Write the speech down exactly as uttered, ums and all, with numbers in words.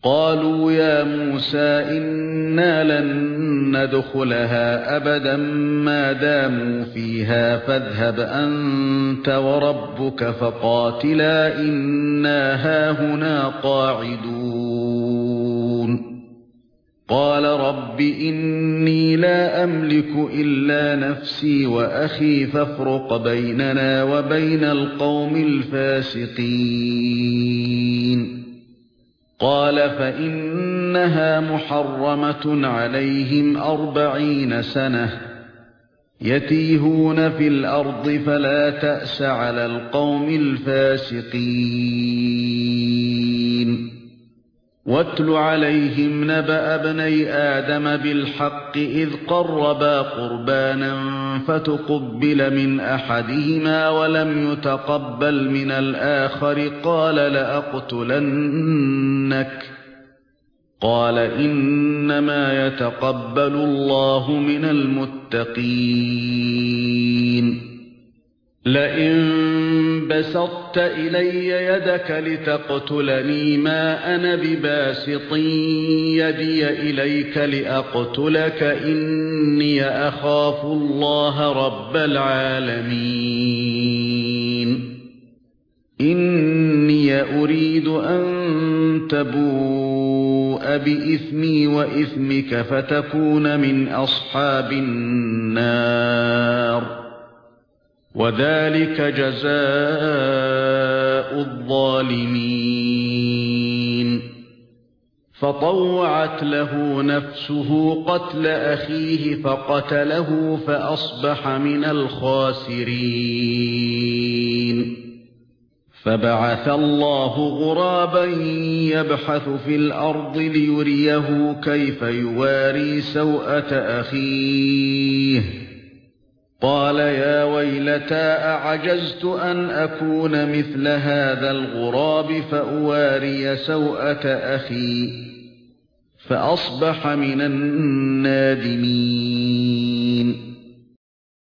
قالوا يا موسى إنا لن ندخلها أبدا ما داموا فيها فاذهب أنت وربك فقاتلا إنا هاهنا قاعدون قال رب إني لا أملك إلا نفسي وأخي فافرق بيننا وبين القوم الفاسقين قال فإنها محرمة عليهم أربعين سنة يتيهون في الأرض فلا تأس على القوم الفاسقين واتل عليهم نبأ ابني آدم بالحق إذ قربا قربانا فتقبل من أحدهما ولم يتقبل من الآخر قال لأقتلنك قال إنما يتقبل الله من المتقين لئن بسطت إلي يدك لتقتلني ما أنا بباسط يدي إليك لأقتلك إني أخاف الله رب العالمين إني أريد أن تبوء بإثمي وإثمك فتكون من أصحاب النار وذلك جزاء الظالمين فطوعت له نفسه قتل أخيه فقتله فأصبح من الخاسرين فبعث الله غرابا يبحث في الأرض ليريه كيف يواري سوءة أخيه قال يا ويلتى أعجزت أن أكون مثل هذا الغراب فأواري سوءة أخي فأصبح من النادمين